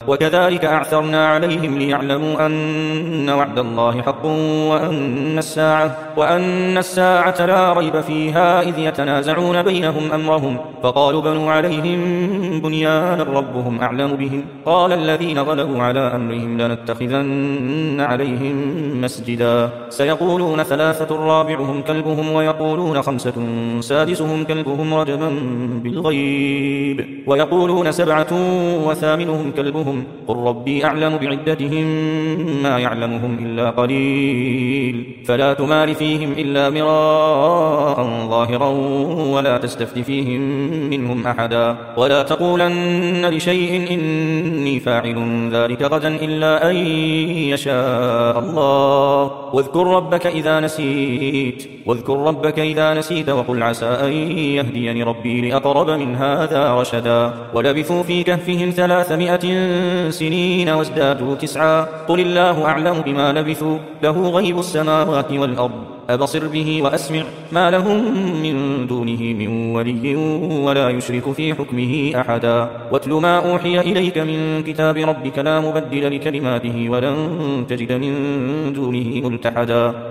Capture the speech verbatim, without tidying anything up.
وكذلك أعثرنا عليهم ليعلموا أن وعد الله حق وأن الساعة, وأن الساعة لا ريب فيها إذ يتنازعون بينهم أمرهم فقالوا بنوا عليهم بنيانا ربهم أعلم بهم قال الذين غلبوا على أمرهم لنتخذن عليهم مسجدا سيقولون ثلاثة رابعهم كلبهم ويقولون خمسة سادسهم كلبهم رجما بالغيب ويقولون سبعة وثامنهم كلبهم قل ربي أعلم بعدتهم ما يعلمهم إلا قليل فلا تمار فيهم إلا مراء ظاهرا ولا تستفت فيهم منهم أحدا ولا تقولن لشيء إني فاعل ذلك غدا إلا أن يشاء الله واذكر ربك إذا نسيت واذكر ربك إذا نسيت وقل عسى أن يهديني ربي لأقرب من هذا رشدا ولبثوا في كهفهم ثلاثمائة سنين وازدادوا تسعا قل الله أعلم بما لبثوا له غيب السماوات والأرض أبصر به وأسمع ما لهم من دونه من ولي ولا يشرك في حكمه أحدا واتل ما أوحي إليك من كتاب ربك لا مبدل لكلماته ولن تجد من دونه ملتحدا